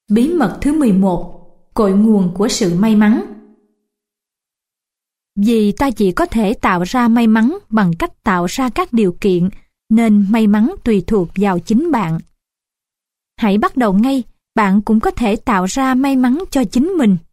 Bí mật thứ 11. Cội nguồn của sự may mắn. Vì ta chỉ có thể tạo ra may mắn bằng cách tạo ra các điều kiện, nên may mắn tùy thuộc vào chính bạn. Hãy bắt đầu ngay, bạn cũng có thể tạo ra may mắn cho chính mình.